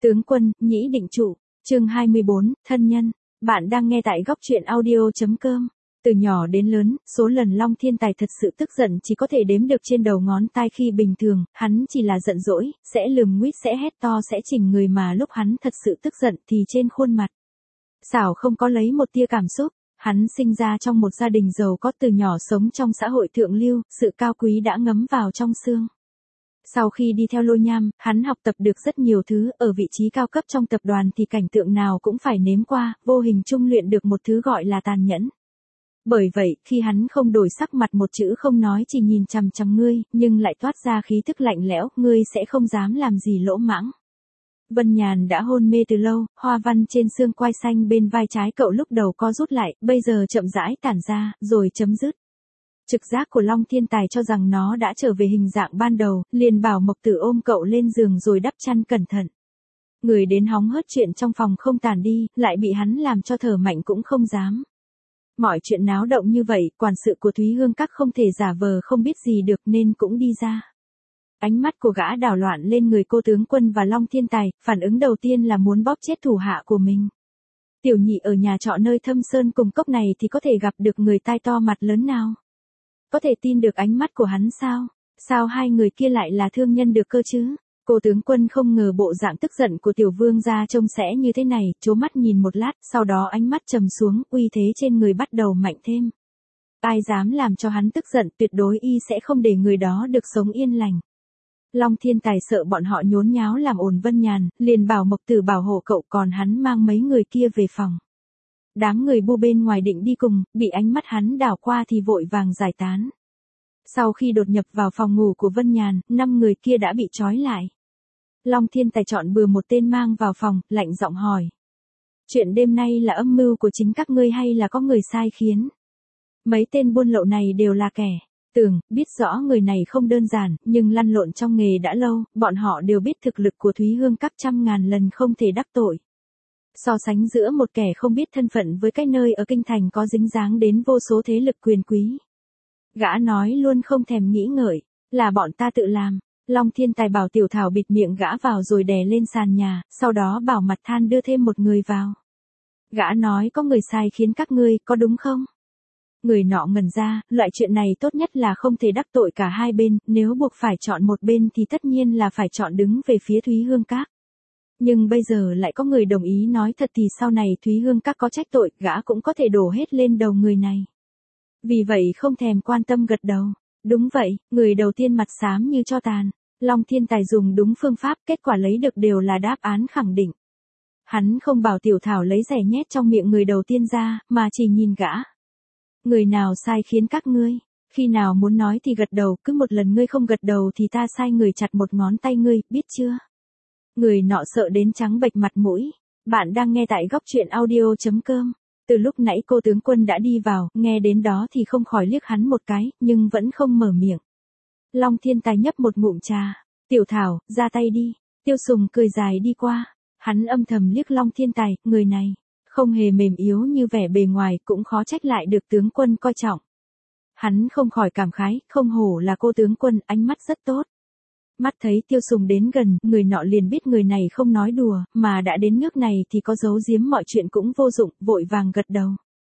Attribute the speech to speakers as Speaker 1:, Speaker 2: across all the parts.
Speaker 1: Tướng quân, nhĩ định trụ, chương 24, thân nhân. Bạn đang nghe tại góc truyện audio.com. Từ nhỏ đến lớn, số lần Long Thiên Tài thật sự tức giận chỉ có thể đếm được trên đầu ngón tay. Khi bình thường, hắn chỉ là giận dỗi, sẽ lườm nguýt, sẽ hét to, sẽ chỉnh người, mà lúc hắn thật sự tức giận thì trên khuôn mặt xảo không có lấy một tia cảm xúc. Hắn sinh ra trong một gia đình giàu có, từ nhỏ sống trong xã hội thượng lưu, sự cao quý đã ngấm vào trong xương. Sau khi đi theo Lôi Nham, hắn học tập được rất nhiều thứ, ở vị trí cao cấp trong tập đoàn thì cảnh tượng nào cũng phải nếm qua, vô hình chung luyện được một thứ gọi là tàn nhẫn. Bởi vậy, khi hắn không đổi sắc mặt một chữ không nói, chỉ nhìn chằm chằm ngươi, nhưng lại toát ra khí thức lạnh lẽo, ngươi sẽ không dám làm gì lỗ mãng. Vân Nhàn đã hôn mê từ lâu, hoa văn trên xương quai xanh bên vai trái cậu lúc đầu co rút lại, bây giờ chậm rãi tản ra, rồi chấm dứt. Trực giác của Long Thiên Tài cho rằng nó đã trở về hình dạng ban đầu, liền bảo Mộc Tử ôm cậu lên giường rồi đắp chăn cẩn thận. Người đến hóng hớt chuyện trong phòng không tàn đi, lại bị hắn làm cho thở mạnh cũng không dám. Mọi chuyện náo động như vậy, quản sự của Thúy Hương Các không thể giả vờ không biết gì được nên cũng đi ra. Ánh mắt của gã đảo loạn lên người cô tướng quân và Long Thiên Tài, phản ứng đầu tiên là muốn bóp chết thủ hạ của mình. Tiểu nhị ở nhà trọ nơi thâm sơn cùng cốc này thì có thể gặp được người tai to mặt lớn nào? Có thể tin được ánh mắt của hắn sao? Sao hai người kia lại là thương nhân được cơ chứ? Cô tướng quân không ngờ bộ dạng tức giận của tiểu vương gia trông sẽ như thế này, trố mắt nhìn một lát, sau đó ánh mắt trầm xuống, uy thế trên người bắt đầu mạnh thêm. Ai dám làm cho hắn tức giận, tuyệt đối y sẽ không để người đó được sống yên lành. Long Thiên Tài sợ bọn họ nhốn nháo làm ồn Vân Nhàn, liền bảo Mộc Tử bảo hộ cậu, còn hắn mang mấy người kia về phòng. Đám người bu bên ngoài định đi cùng, bị ánh mắt hắn đảo qua thì vội vàng giải tán. Sau khi đột nhập vào phòng ngủ của Vân Nhàn, 5 người kia đã bị trói lại. Long Thiên Tài chọn bừa một tên mang vào phòng, lạnh giọng hỏi. Chuyện đêm nay là âm mưu của chính các ngươi hay là có người sai khiến? Mấy tên buôn lậu này đều là kẻ tưởng, biết rõ người này không đơn giản, nhưng lăn lộn trong nghề đã lâu, bọn họ đều biết thực lực của Thúy Hương Các trăm ngàn lần không thể đắc tội. So sánh giữa một kẻ không biết thân phận với cái nơi ở kinh thành có dính dáng đến vô số thế lực quyền quý. Gã nói luôn không thèm nghĩ ngợi, là bọn ta tự làm. Long Thiên Tài bảo Tiểu Thảo bịt miệng gã vào rồi đè lên sàn nhà, sau đó bảo Mặt Than đưa thêm một người vào. Gã nói có người sai khiến các ngươi, có đúng không? Người nọ ngẩn ra, loại chuyện này tốt nhất là không thể đắc tội cả hai bên, nếu buộc phải chọn một bên thì tất nhiên là phải chọn đứng về phía Thúy Hương Các. Nhưng bây giờ lại có người đồng ý nói thật thì sau này Thúy Hương Các có trách tội, gã cũng có thể đổ hết lên đầu người này. Vì vậy không thèm quan tâm gật đầu. Đúng vậy, người đầu tiên mặt xám như tro tàn. Long Thiên Tài dùng đúng phương pháp, kết quả lấy được đều là đáp án khẳng định. Hắn không bảo Tiểu Thảo lấy rẻ nhét trong miệng người đầu tiên ra, mà chỉ nhìn gã. Người nào sai khiến các ngươi? Khi nào muốn nói thì gật đầu, cứ một lần ngươi không gật đầu thì ta sai người chặt một ngón tay ngươi, biết chưa? Người nọ sợ đến trắng bệch mặt mũi. Bạn đang nghe tại góc truyện audio.com. Từ lúc nãy cô tướng quân đã đi vào, nghe đến đó thì không khỏi liếc hắn một cái, nhưng vẫn không mở miệng. Long Thiên Tài nhấp một ngụm trà. Tiểu Thảo, ra tay đi. Tiêu Sùng cười dài đi qua. Hắn âm thầm liếc Long Thiên Tài, người này không hề mềm yếu như vẻ bề ngoài, cũng khó trách lại được tướng quân coi trọng. Hắn không khỏi cảm khái, không hổ là cô tướng quân, ánh mắt rất tốt. Mắt thấy Tiêu Sùng đến gần, người nọ liền biết người này không nói đùa, mà đã đến nước này thì có giấu giếm mọi chuyện cũng vô dụng, vội vàng gật đầu.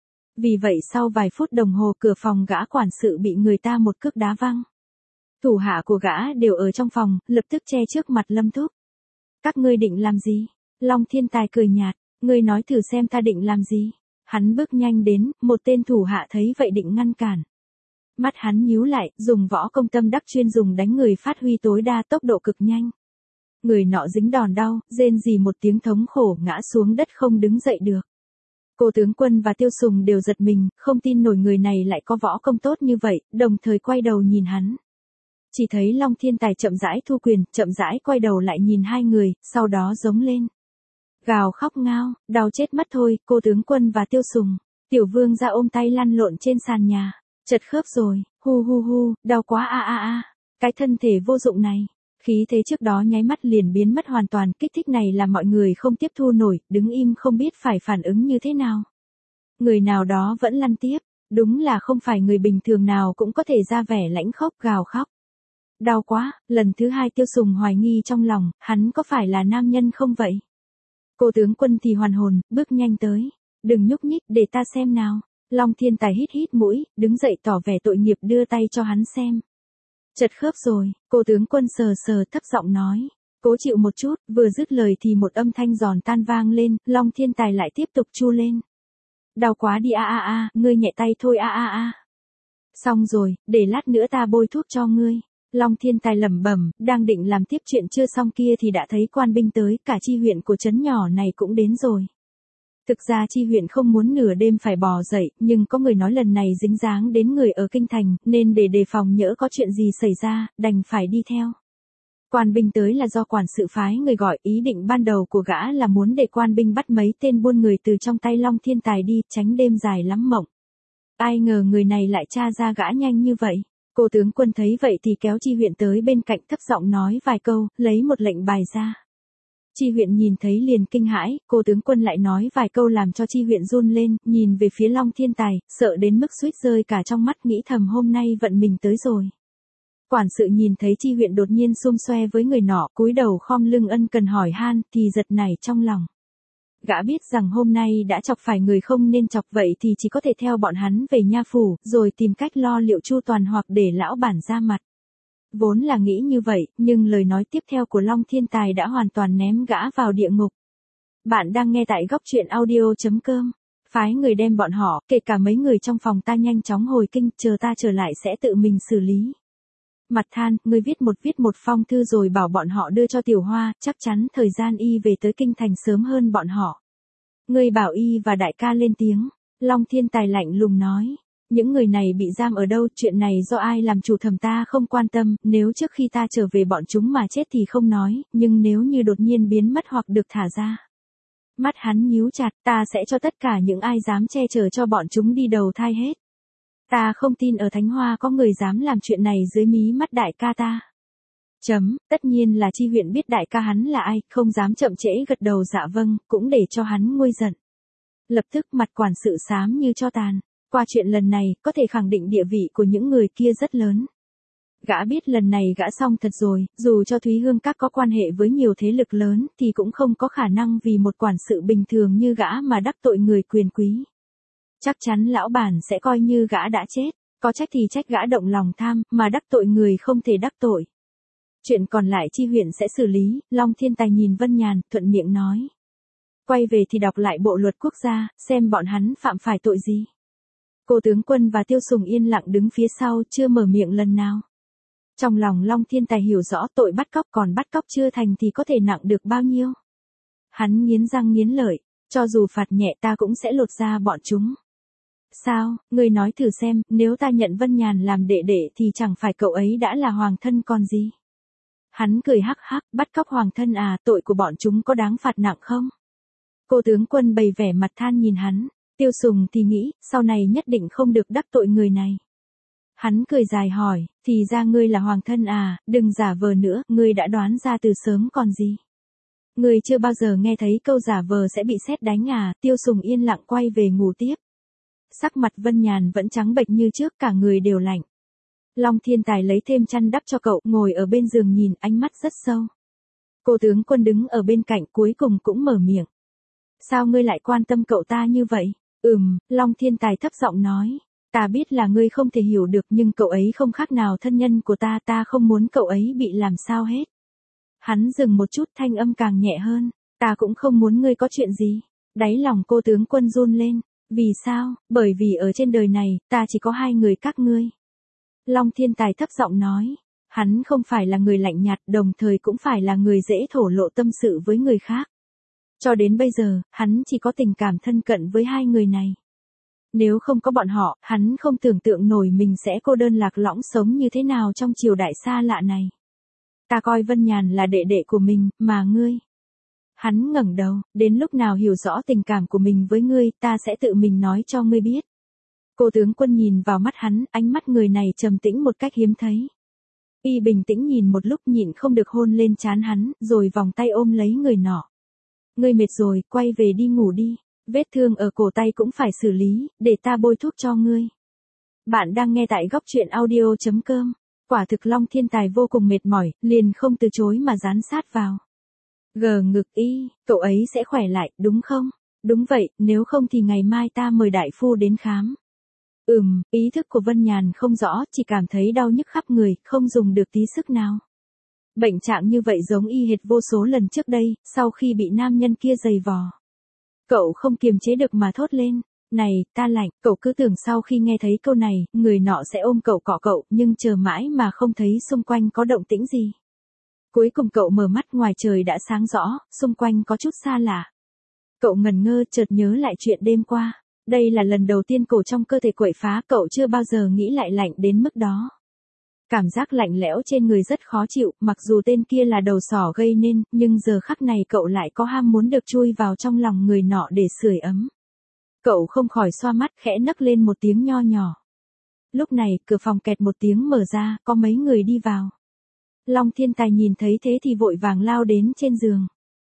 Speaker 1: Vì vậy sau vài phút đồng hồ cửa phòng gã quản sự bị người ta một cước đá văng. Thủ hạ của gã đều ở trong phòng, lập tức che trước mặt Lâm Thúc. Các ngươi định làm gì? Long Thiên Tài cười nhạt, ngươi nói thử xem ta định làm gì? Hắn bước nhanh đến, một tên thủ hạ thấy vậy định ngăn cản. Mắt hắn nhíu lại, dùng võ công tâm đắc chuyên dùng đánh người phát huy tối đa tốc độ cực nhanh. Người nọ dính đòn đau, rên rỉ một tiếng thống khổ ngã xuống đất không đứng dậy được. Cô tướng quân và Tiêu Sùng đều giật mình, không tin nổi người này lại có võ công tốt như vậy, đồng thời quay đầu nhìn hắn. Chỉ thấy Long Thiên Tài chậm rãi thu quyền, chậm rãi quay đầu lại nhìn hai người, sau đó giống lên. Gào khóc ngao, đau chết mất thôi, cô tướng quân và Tiêu Sùng. Tiểu vương ra ôm tay lăn lộn trên sàn nhà. Chật khớp rồi, hu hu hu, đau quá a a a. Cái thân thể vô dụng này. Khí thế trước đó nháy mắt liền biến mất hoàn toàn, kích thích này làm mọi người không tiếp thu nổi, đứng im không biết phải phản ứng như thế nào. Người nào đó vẫn lăn tiếp, đúng là không phải người bình thường nào cũng có thể ra vẻ lãnh khốc gào khóc. Đau quá, lần thứ hai Tiêu Sùng hoài nghi trong lòng, hắn có phải là nam nhân không vậy? Cô tướng quân thì hoàn hồn, bước nhanh tới. Đừng nhúc nhích để ta xem nào. Long Thiên Tài hít hít mũi, đứng dậy tỏ vẻ tội nghiệp đưa tay cho hắn xem. Chật khớp rồi, cô tướng quân sờ sờ thấp giọng nói. Cố chịu một chút, vừa dứt lời thì một âm thanh giòn tan vang lên, Long Thiên Tài lại tiếp tục chu lên. Đau quá đi ngươi nhẹ tay thôi Xong rồi, để lát nữa ta bôi thuốc cho ngươi. Long Thiên Tài lẩm bẩm, đang định làm tiếp chuyện chưa xong kia thì đã thấy quan binh tới, cả chi huyện của trấn nhỏ này cũng đến rồi. Thực ra chi huyện không muốn nửa đêm phải bò dậy, nhưng có người nói lần này dính dáng đến người ở kinh thành, nên để đề phòng nhỡ có chuyện gì xảy ra, đành phải đi theo. Quan binh tới là do quản sự phái người gọi, ý định ban đầu của gã là muốn để quan binh bắt mấy tên buôn người từ trong tay Long Thiên Tài đi, tránh đêm dài lắm mộng. Ai ngờ người này lại tra ra gã nhanh như vậy. Cô tướng quân thấy vậy thì kéo chi huyện tới bên cạnh thấp giọng nói vài câu, lấy một lệnh bài ra. Chi huyện nhìn thấy liền kinh hãi, cô tướng quân lại nói vài câu làm cho chi huyện run lên, nhìn về phía Long Thiên Tài, sợ đến mức suýt rơi cả trong mắt, nghĩ thầm hôm nay vận mình tới rồi. Quản sự nhìn thấy chi huyện đột nhiên xum xoe với người nọ, cúi đầu khom lưng ân cần hỏi han, thì giật nảy trong lòng. Gã biết rằng hôm nay đã chọc phải người không nên chọc, vậy thì chỉ có thể theo bọn hắn về nha phủ, rồi tìm cách lo liệu chu toàn hoặc để lão bản ra mặt. Vốn là nghĩ như vậy, nhưng lời nói tiếp theo của Long Thiên Tài đã hoàn toàn ném gã vào địa ngục. Bạn đang nghe tại góc truyện audio.com. Phái người đem bọn họ, kể cả mấy người trong phòng ta nhanh chóng hồi kinh, chờ ta trở lại sẽ tự mình xử lý. Mặt than, ngươi viết một phong thư rồi bảo bọn họ đưa cho Tiểu Hoa, chắc chắn thời gian y về tới kinh thành sớm hơn bọn họ. Ngươi bảo y và đại ca lên tiếng. Long Thiên Tài lạnh lùng nói. Những người này bị giam ở đâu, chuyện này do ai làm chủ thẩm ta không quan tâm, nếu trước khi ta trở về bọn chúng mà chết thì không nói, nhưng nếu như đột nhiên biến mất hoặc được thả ra. Mắt hắn nhíu chặt, ta sẽ cho tất cả những ai dám che chở cho bọn chúng đi đầu thai hết. Ta không tin ở Thánh Hoa có người dám làm chuyện này dưới mí mắt đại ca ta. Tất nhiên là chi huyện biết đại ca hắn là ai, không dám chậm trễ gật đầu dạ vâng, cũng để cho hắn nguôi giận. Lập tức mặt quản sự xám như tro tàn. Qua chuyện lần này, có thể khẳng định địa vị của những người kia rất lớn. Gã biết lần này gã xong thật rồi, dù cho Thúy Hương Các có quan hệ với nhiều thế lực lớn, thì cũng không có khả năng vì một quản sự bình thường như gã mà đắc tội người quyền quý. Chắc chắn lão bản sẽ coi như gã đã chết, có trách thì trách gã động lòng tham, mà đắc tội người không thể đắc tội. Chuyện còn lại chi huyện sẽ xử lý, Long Thiên Tài nhìn Vân Nhàn, thuận miệng nói. Quay về thì đọc lại bộ luật quốc gia, xem bọn hắn phạm phải tội gì. Cô tướng quân và Tiêu Sùng yên lặng đứng phía sau, chưa mở miệng lần nào. Trong lòng Long Thiên Tài hiểu rõ tội bắt cóc, còn bắt cóc chưa thành thì có thể nặng được bao nhiêu. Hắn nghiến răng nghiến lợi, cho dù phạt nhẹ ta cũng sẽ lột ra bọn chúng. Sao, ngươi nói thử xem, nếu ta nhận Vân Nhàn làm đệ đệ thì chẳng phải cậu ấy đã là hoàng thân còn gì. Hắn cười hắc hắc, bắt cóc hoàng thân à, tội của bọn chúng có đáng phạt nặng không? Cô tướng quân bày vẻ mặt than nhìn hắn. Tiêu Sùng thì nghĩ, sau này nhất định không được đắc tội người này. Hắn cười dài hỏi, thì ra ngươi là hoàng thân à, đừng giả vờ nữa, ngươi đã đoán ra từ sớm còn gì. Ngươi chưa bao giờ nghe thấy câu giả vờ sẽ bị sét đánh à, Tiêu Sùng yên lặng quay về ngủ tiếp. Sắc mặt Vân Nhàn vẫn trắng bệch như trước, cả người đều lạnh. Long Thiên Tài lấy thêm chăn đắp cho cậu, ngồi ở bên giường nhìn, ánh mắt rất sâu. Cô tướng quân đứng ở bên cạnh cuối cùng cũng mở miệng. Sao ngươi lại quan tâm cậu ta như vậy? Long Thiên Tài thấp giọng nói. Ta biết là ngươi không thể hiểu được, nhưng cậu ấy không khác nào thân nhân của ta, ta không muốn cậu ấy bị làm sao hết. Hắn dừng một chút, thanh âm càng nhẹ hơn. Ta cũng không muốn ngươi có chuyện gì. Đáy lòng cô tướng quân run lên. Vì sao? Bởi vì ở trên đời này, ta chỉ có hai người các ngươi. Long Thiên Tài thấp giọng nói. Hắn không phải là người lạnh nhạt, đồng thời cũng phải là người dễ thổ lộ tâm sự với người khác. Cho đến bây giờ, hắn chỉ có tình cảm thân cận với hai người này. Nếu không có bọn họ, hắn không tưởng tượng nổi mình sẽ cô đơn lạc lõng sống như thế nào trong triều đại xa lạ này. Ta coi Vân Nhàn là đệ đệ của mình, mà ngươi. Hắn ngẩng đầu, đến lúc nào hiểu rõ tình cảm của mình với ngươi, ta sẽ tự mình nói cho ngươi biết. Cô tướng quân nhìn vào mắt hắn, ánh mắt người này trầm tĩnh một cách hiếm thấy. Y bình tĩnh nhìn một lúc, nhịn không được hôn lên trán hắn, rồi vòng tay ôm lấy người nọ. Ngươi mệt rồi, quay về đi ngủ đi. Vết thương ở cổ tay cũng phải xử lý, để ta bôi thuốc cho ngươi. Bạn đang nghe tại góc truyện audio.com. Quả thực Long Thiên Tài vô cùng mệt mỏi, liền không từ chối mà dán sát vào. Gờ ngực y, cậu ấy sẽ khỏe lại, đúng không? Đúng vậy, nếu không thì ngày mai ta mời đại phu đến khám. Ý thức của Vân Nhàn không rõ, chỉ cảm thấy đau nhức khắp người, không dùng được tí sức nào. Bệnh trạng như vậy giống y hệt vô số lần trước đây, sau khi bị nam nhân kia giày vò. Cậu không kiềm chế được mà thốt lên. Này, ta lạnh, cậu cứ tưởng sau khi nghe thấy câu này, người nọ sẽ ôm cậu cọ cậu, nhưng chờ mãi mà không thấy xung quanh có động tĩnh gì. Cuối cùng cậu mở mắt, ngoài trời đã sáng rõ, xung quanh có chút xa lạ. Cậu ngẩn ngơ, chợt nhớ lại chuyện đêm qua. Đây là lần đầu tiên cổ trong cơ thể quậy phá, cậu chưa bao giờ nghĩ lại lạnh đến mức đó. Cảm giác lạnh lẽo trên người rất khó chịu, mặc dù tên kia là đầu sỏ gây nên, nhưng giờ khắc này cậu lại có ham muốn được chui vào trong lòng người nọ để sưởi ấm. Cậu không khỏi xoa mắt, khẽ nấc lên một tiếng nho nhỏ. Lúc này, cửa phòng kẹt một tiếng mở ra, có mấy người đi vào. Long Thiên Tài nhìn thấy thế thì vội vàng lao đến trên giường.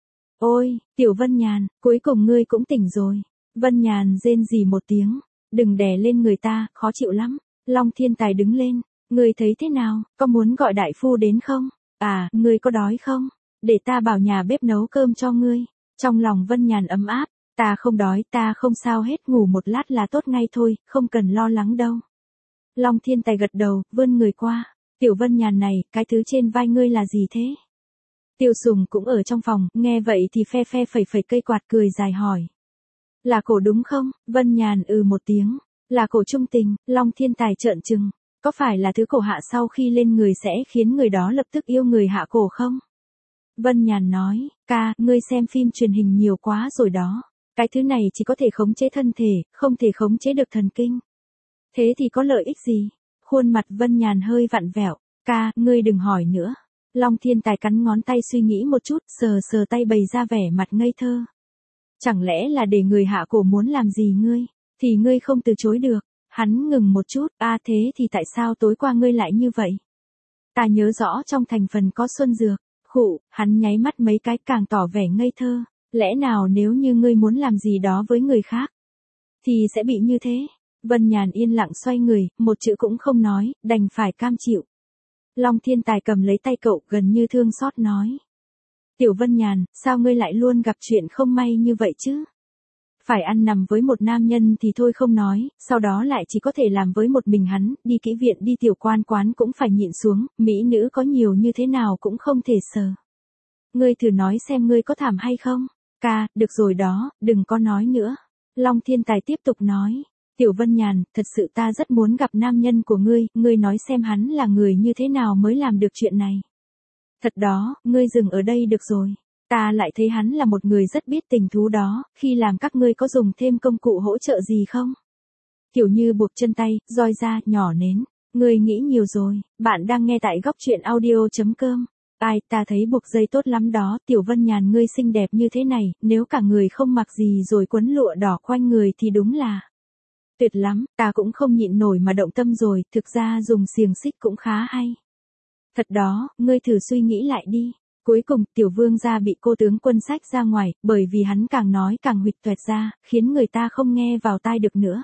Speaker 1: Ôi, Tiểu Vân Nhàn, cuối cùng ngươi cũng tỉnh rồi. Vân Nhàn rên rỉ một tiếng. Đừng đè lên người ta, khó chịu lắm. Long Thiên Tài đứng lên. Ngươi thấy thế nào, có muốn gọi đại phu đến không? À, ngươi có đói không? Để ta bảo nhà bếp nấu cơm cho ngươi. Trong lòng Vân Nhàn ấm áp. Ta không đói, ta không sao hết, ngủ một lát là tốt ngay thôi, không cần lo lắng đâu. Long Thiên Tài gật đầu, vươn người qua. Tiểu Vân Nhàn này, cái thứ trên vai ngươi là gì thế? Tiêu Sùng cũng ở trong phòng, nghe vậy thì phe phe phẩy phẩy cây quạt cười dài hỏi. Là cổ đúng không? Vân Nhàn một tiếng. Là cổ trung tình. Long Thiên Tài trợn trừng. Có phải là thứ cổ hạ sau khi lên người sẽ khiến người đó lập tức yêu người hạ cổ không? Vân Nhàn nói, ca, ngươi xem phim truyền hình nhiều quá rồi đó. Cái thứ này chỉ có thể khống chế thân thể, không thể khống chế được thần kinh. Thế thì có lợi ích gì? Khuôn mặt Vân Nhàn hơi vặn vẹo. Ca, ngươi đừng hỏi nữa. Long Thiên Tài cắn ngón tay suy nghĩ một chút, sờ sờ tay bày ra vẻ mặt ngây thơ. Chẳng lẽ là để người hạ cổ muốn làm gì ngươi, thì ngươi không từ chối được. Hắn ngừng một chút, thế thì tại sao tối qua ngươi lại như vậy? Ta nhớ rõ trong thành phần có xuân dược. Khụ, hắn nháy mắt mấy cái càng tỏ vẻ ngây thơ. Lẽ nào nếu như ngươi muốn làm gì đó với người khác, thì sẽ bị như thế? Vân Nhàn yên lặng xoay người, một chữ cũng không nói, đành phải cam chịu. Long Thiên Tài cầm lấy tay cậu, gần như thương xót nói. Tiểu Vân Nhàn, sao ngươi lại luôn gặp chuyện không may như vậy chứ? Phải ăn nằm với một nam nhân thì thôi không nói, sau đó lại chỉ có thể làm với một mình hắn, đi kỹ viện đi tiểu quan quán cũng phải nhịn xuống, mỹ nữ có nhiều như thế nào cũng không thể sờ. Ngươi thử nói xem ngươi có thảm hay không? Ca, được rồi đó, đừng có nói nữa. Long Thiên Tài tiếp tục nói. Tiểu Vân Nhàn, thật sự ta rất muốn gặp nam nhân của ngươi nói xem hắn là người như thế nào mới làm được chuyện này. Thật đó, ngươi dừng ở đây được rồi. Ta lại thấy hắn là một người rất biết tình thú đó, khi làm các ngươi có dùng thêm công cụ hỗ trợ gì không? Kiểu như buộc chân tay, roi da, nhỏ nến. Ngươi nghĩ nhiều rồi, bạn đang nghe tại góc truyện audio.com. Ta thấy buộc dây tốt lắm đó, Tiểu Vân Nhàn ngươi xinh đẹp như thế này, nếu cả người không mặc gì rồi quấn lụa đỏ quanh người thì đúng là tuyệt lắm, ta cũng không nhịn nổi mà động tâm rồi, thực ra dùng xiềng xích cũng khá hay. Thật đó, ngươi thử suy nghĩ lại đi. Cuối cùng, Tiểu Vương gia bị cô tướng quân xách ra ngoài, bởi vì hắn càng nói càng huỵch toẹt ra, khiến người ta không nghe vào tai được nữa.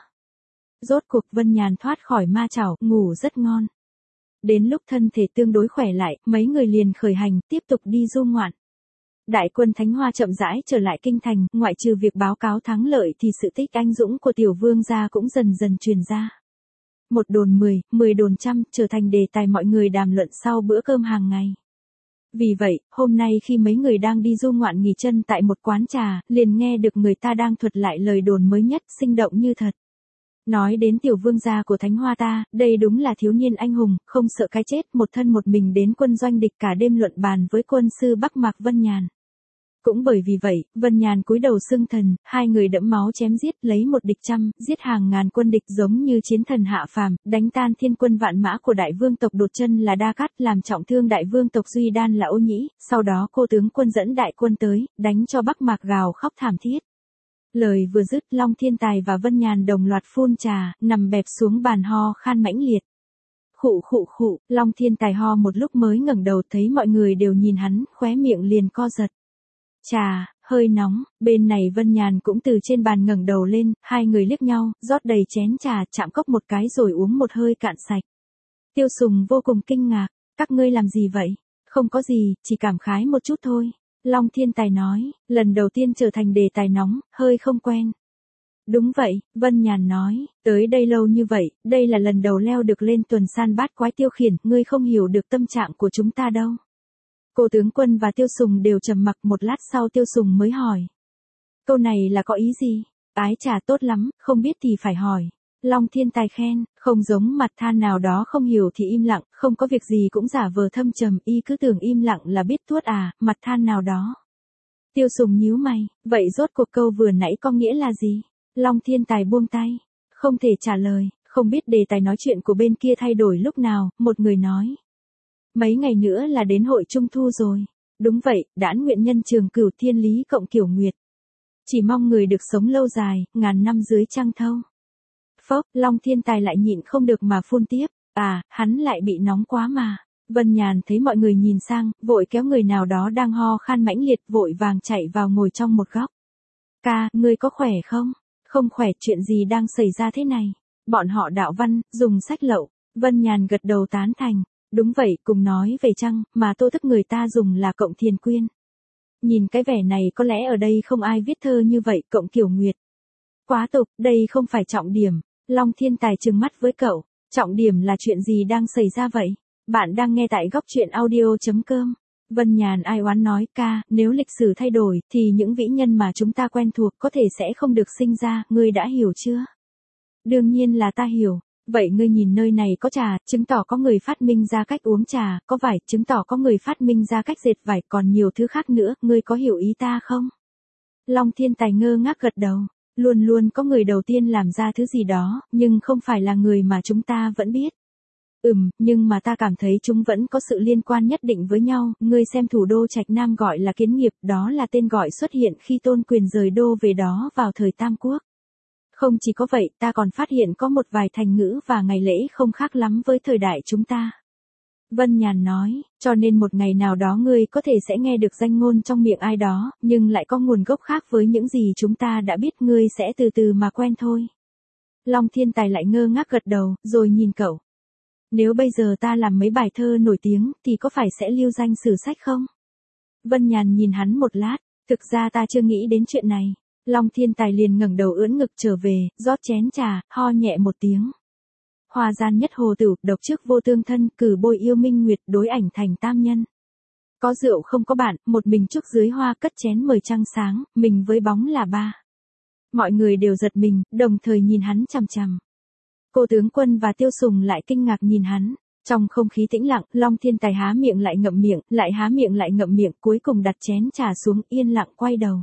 Speaker 1: Rốt cuộc Vân Nhàn thoát khỏi ma chảo, ngủ rất ngon. Đến lúc thân thể tương đối khỏe lại, mấy người liền khởi hành, tiếp tục đi du ngoạn. Đại quân Thánh Hoa chậm rãi trở lại kinh thành, ngoại trừ việc báo cáo thắng lợi thì sự tích anh dũng của Tiểu Vương gia cũng dần dần truyền ra. Một đồn 10, 10 đồn trăm, trở thành đề tài mọi người đàm luận sau bữa cơm hàng ngày. Vì vậy, hôm nay khi mấy người đang đi du ngoạn nghỉ chân tại một quán trà, liền nghe được người ta đang thuật lại lời đồn mới nhất, sinh động như thật. Nói đến Tiểu Vương gia của Thánh Hoa ta, đây đúng là thiếu niên anh hùng, không sợ cái chết, một thân một mình đến quân doanh địch cả đêm luận bàn với quân sư Bắc Mạc Vân Nhàn. Cũng bởi vì vậy, Vân Nhàn cúi đầu xưng thần, hai người đẫm máu chém giết, lấy một địch trăm, giết hàng ngàn quân địch giống như chiến thần hạ phàm, đánh tan thiên quân vạn mã của đại vương tộc Đột Chân là Đa Cát, làm trọng thương đại vương tộc Duy Đan là Ô Nhĩ, sau đó cô tướng quân dẫn đại quân tới, đánh cho Bắc Mạc gào khóc thảm thiết. Lời vừa dứt, Long Thiên Tài và Vân Nhàn đồng loạt phun trà, nằm bẹp xuống bàn ho khan mãnh liệt. Khụ khụ khụ, Long Thiên Tài ho một lúc mới ngẩng đầu thấy mọi người đều nhìn hắn, khóe miệng liền co giật. Trà, hơi nóng, bên này Vân Nhàn cũng từ trên bàn ngẩng đầu lên, hai người liếc nhau, rót đầy chén trà, chạm cốc một cái rồi uống một hơi cạn sạch. Tiêu Sùng vô cùng kinh ngạc, các ngươi làm gì vậy? Không có gì, chỉ cảm khái một chút thôi. Long Thiên Tài nói, lần đầu tiên trở thành đề tài nóng, hơi không quen. Đúng vậy, Vân Nhàn nói, tới đây lâu như vậy, đây là lần đầu leo được lên tuần san bát quái Tiêu Khiển, ngươi không hiểu được tâm trạng của chúng ta đâu. Cô tướng quân và Tiêu Sùng đều trầm mặc, một lát sau Tiêu Sùng mới hỏi. Câu này là có ý gì? Ái trà tốt lắm, không biết thì phải hỏi. Long Thiên Tài khen, không giống mặt than nào đó không hiểu thì im lặng, không có việc gì cũng giả vờ thâm trầm, y cứ tưởng im lặng là biết tuốt à, mặt than nào đó. Tiêu Sùng nhíu mày, vậy rốt cuộc câu vừa nãy có nghĩa là gì? Long Thiên Tài buông tay, không thể trả lời, không biết đề tài nói chuyện của bên kia thay đổi lúc nào, một người nói. Mấy ngày nữa là đến hội Trung Thu rồi. Đúng vậy, đãn nguyện nhân trường cửu thiên lý cộng kiểu nguyệt. Chỉ mong người được sống lâu dài, ngàn năm dưới trăng thâu. Phốc, Long Thiên Tài lại nhịn không được mà phun tiếp. À, hắn lại bị nóng quá mà. Vân Nhàn thấy mọi người nhìn sang, vội kéo người nào đó đang ho khan mãnh liệt, vội vàng chạy vào ngồi trong một góc. Ca, ngươi có khỏe không? Không khỏe, chuyện gì đang xảy ra thế này? Bọn họ đạo văn, dùng sách lậu. Vân Nhàn gật đầu tán thành. Đúng vậy, cùng nói về trăng, mà tô thức người ta dùng là cộng thiền quyên. Nhìn cái vẻ này có lẽ ở đây không ai viết thơ như vậy, cộng kiểu nguyệt. Quá tục, đây không phải trọng điểm. Long Thiên Tài trừng mắt với cậu. Trọng điểm là chuyện gì đang xảy ra vậy? Bạn đang nghe tại góc truyện audio.com. Vân Nhàn ai oán nói, ca, nếu lịch sử thay đổi, thì những vĩ nhân mà chúng ta quen thuộc có thể sẽ không được sinh ra, ngươi đã hiểu chưa? Đương nhiên là ta hiểu. Vậy ngươi nhìn nơi này có trà, chứng tỏ có người phát minh ra cách uống trà, có vải, chứng tỏ có người phát minh ra cách dệt vải, còn nhiều thứ khác nữa, ngươi có hiểu ý ta không? Long Thiên Tài ngơ ngác gật đầu. Luôn luôn có người đầu tiên làm ra thứ gì đó, nhưng không phải là người mà chúng ta vẫn biết. Nhưng mà ta cảm thấy chúng vẫn có sự liên quan nhất định với nhau, ngươi xem thủ đô Trạch Nam gọi là Kiến Nghiệp, đó là tên gọi xuất hiện khi Tôn Quyền rời đô về đó vào thời Tam Quốc. Không chỉ có vậy, ta còn phát hiện có một vài thành ngữ và ngày lễ không khác lắm với thời đại chúng ta. Vân Nhàn nói, cho nên một ngày nào đó ngươi có thể sẽ nghe được danh ngôn trong miệng ai đó, nhưng lại có nguồn gốc khác với những gì chúng ta đã biết, ngươi sẽ từ từ mà quen thôi. Long Thiên Tài lại ngơ ngác gật đầu, rồi nhìn cậu. Nếu bây giờ ta làm mấy bài thơ nổi tiếng, thì có phải sẽ lưu danh sử sách không? Vân Nhàn nhìn hắn một lát, thực ra ta chưa nghĩ đến chuyện này. Long Thiên Tài liền ngẩng đầu ưỡn ngực trở về, rót chén trà, ho nhẹ một tiếng. Hoa gian nhất hồ tử, độc trước vô tương thân, cử bôi yêu minh nguyệt, đối ảnh thành tam nhân. Có rượu không có bạn, một mình trước dưới hoa cất chén mời trăng sáng, mình với bóng là ba. Mọi người đều giật mình, đồng thời nhìn hắn chằm chằm. Cô tướng quân và Tiêu Sùng lại kinh ngạc nhìn hắn. Trong không khí tĩnh lặng, Long Thiên Tài há miệng lại ngậm miệng, lại há miệng lại ngậm miệng, cuối cùng đặt chén trà xuống, yên lặng quay đầu.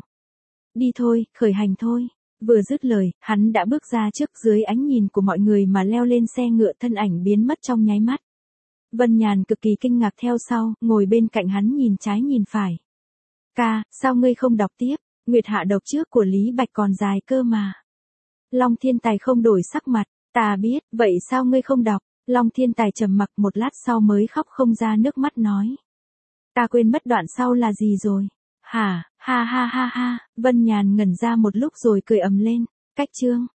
Speaker 1: Đi thôi, khởi hành thôi. Vừa dứt lời, hắn đã bước ra trước, dưới ánh nhìn của mọi người mà leo lên xe ngựa, thân ảnh biến mất trong nháy mắt. Vân Nhàn cực kỳ kinh ngạc theo sau, ngồi bên cạnh hắn nhìn trái nhìn phải. Ca, sao ngươi không đọc tiếp? Nguyệt hạ độc trước của Lý Bạch còn dài cơ mà. Long Thiên Tài không đổi sắc mặt. Ta biết, vậy sao ngươi không đọc? Long Thiên Tài trầm mặc một lát sau mới khóc không ra nước mắt nói. Ta quên mất đoạn sau là gì rồi. Hả, ha ha ha ha, Vân Nhàn ngẩn ra một lúc rồi cười ầm lên. Cách chương.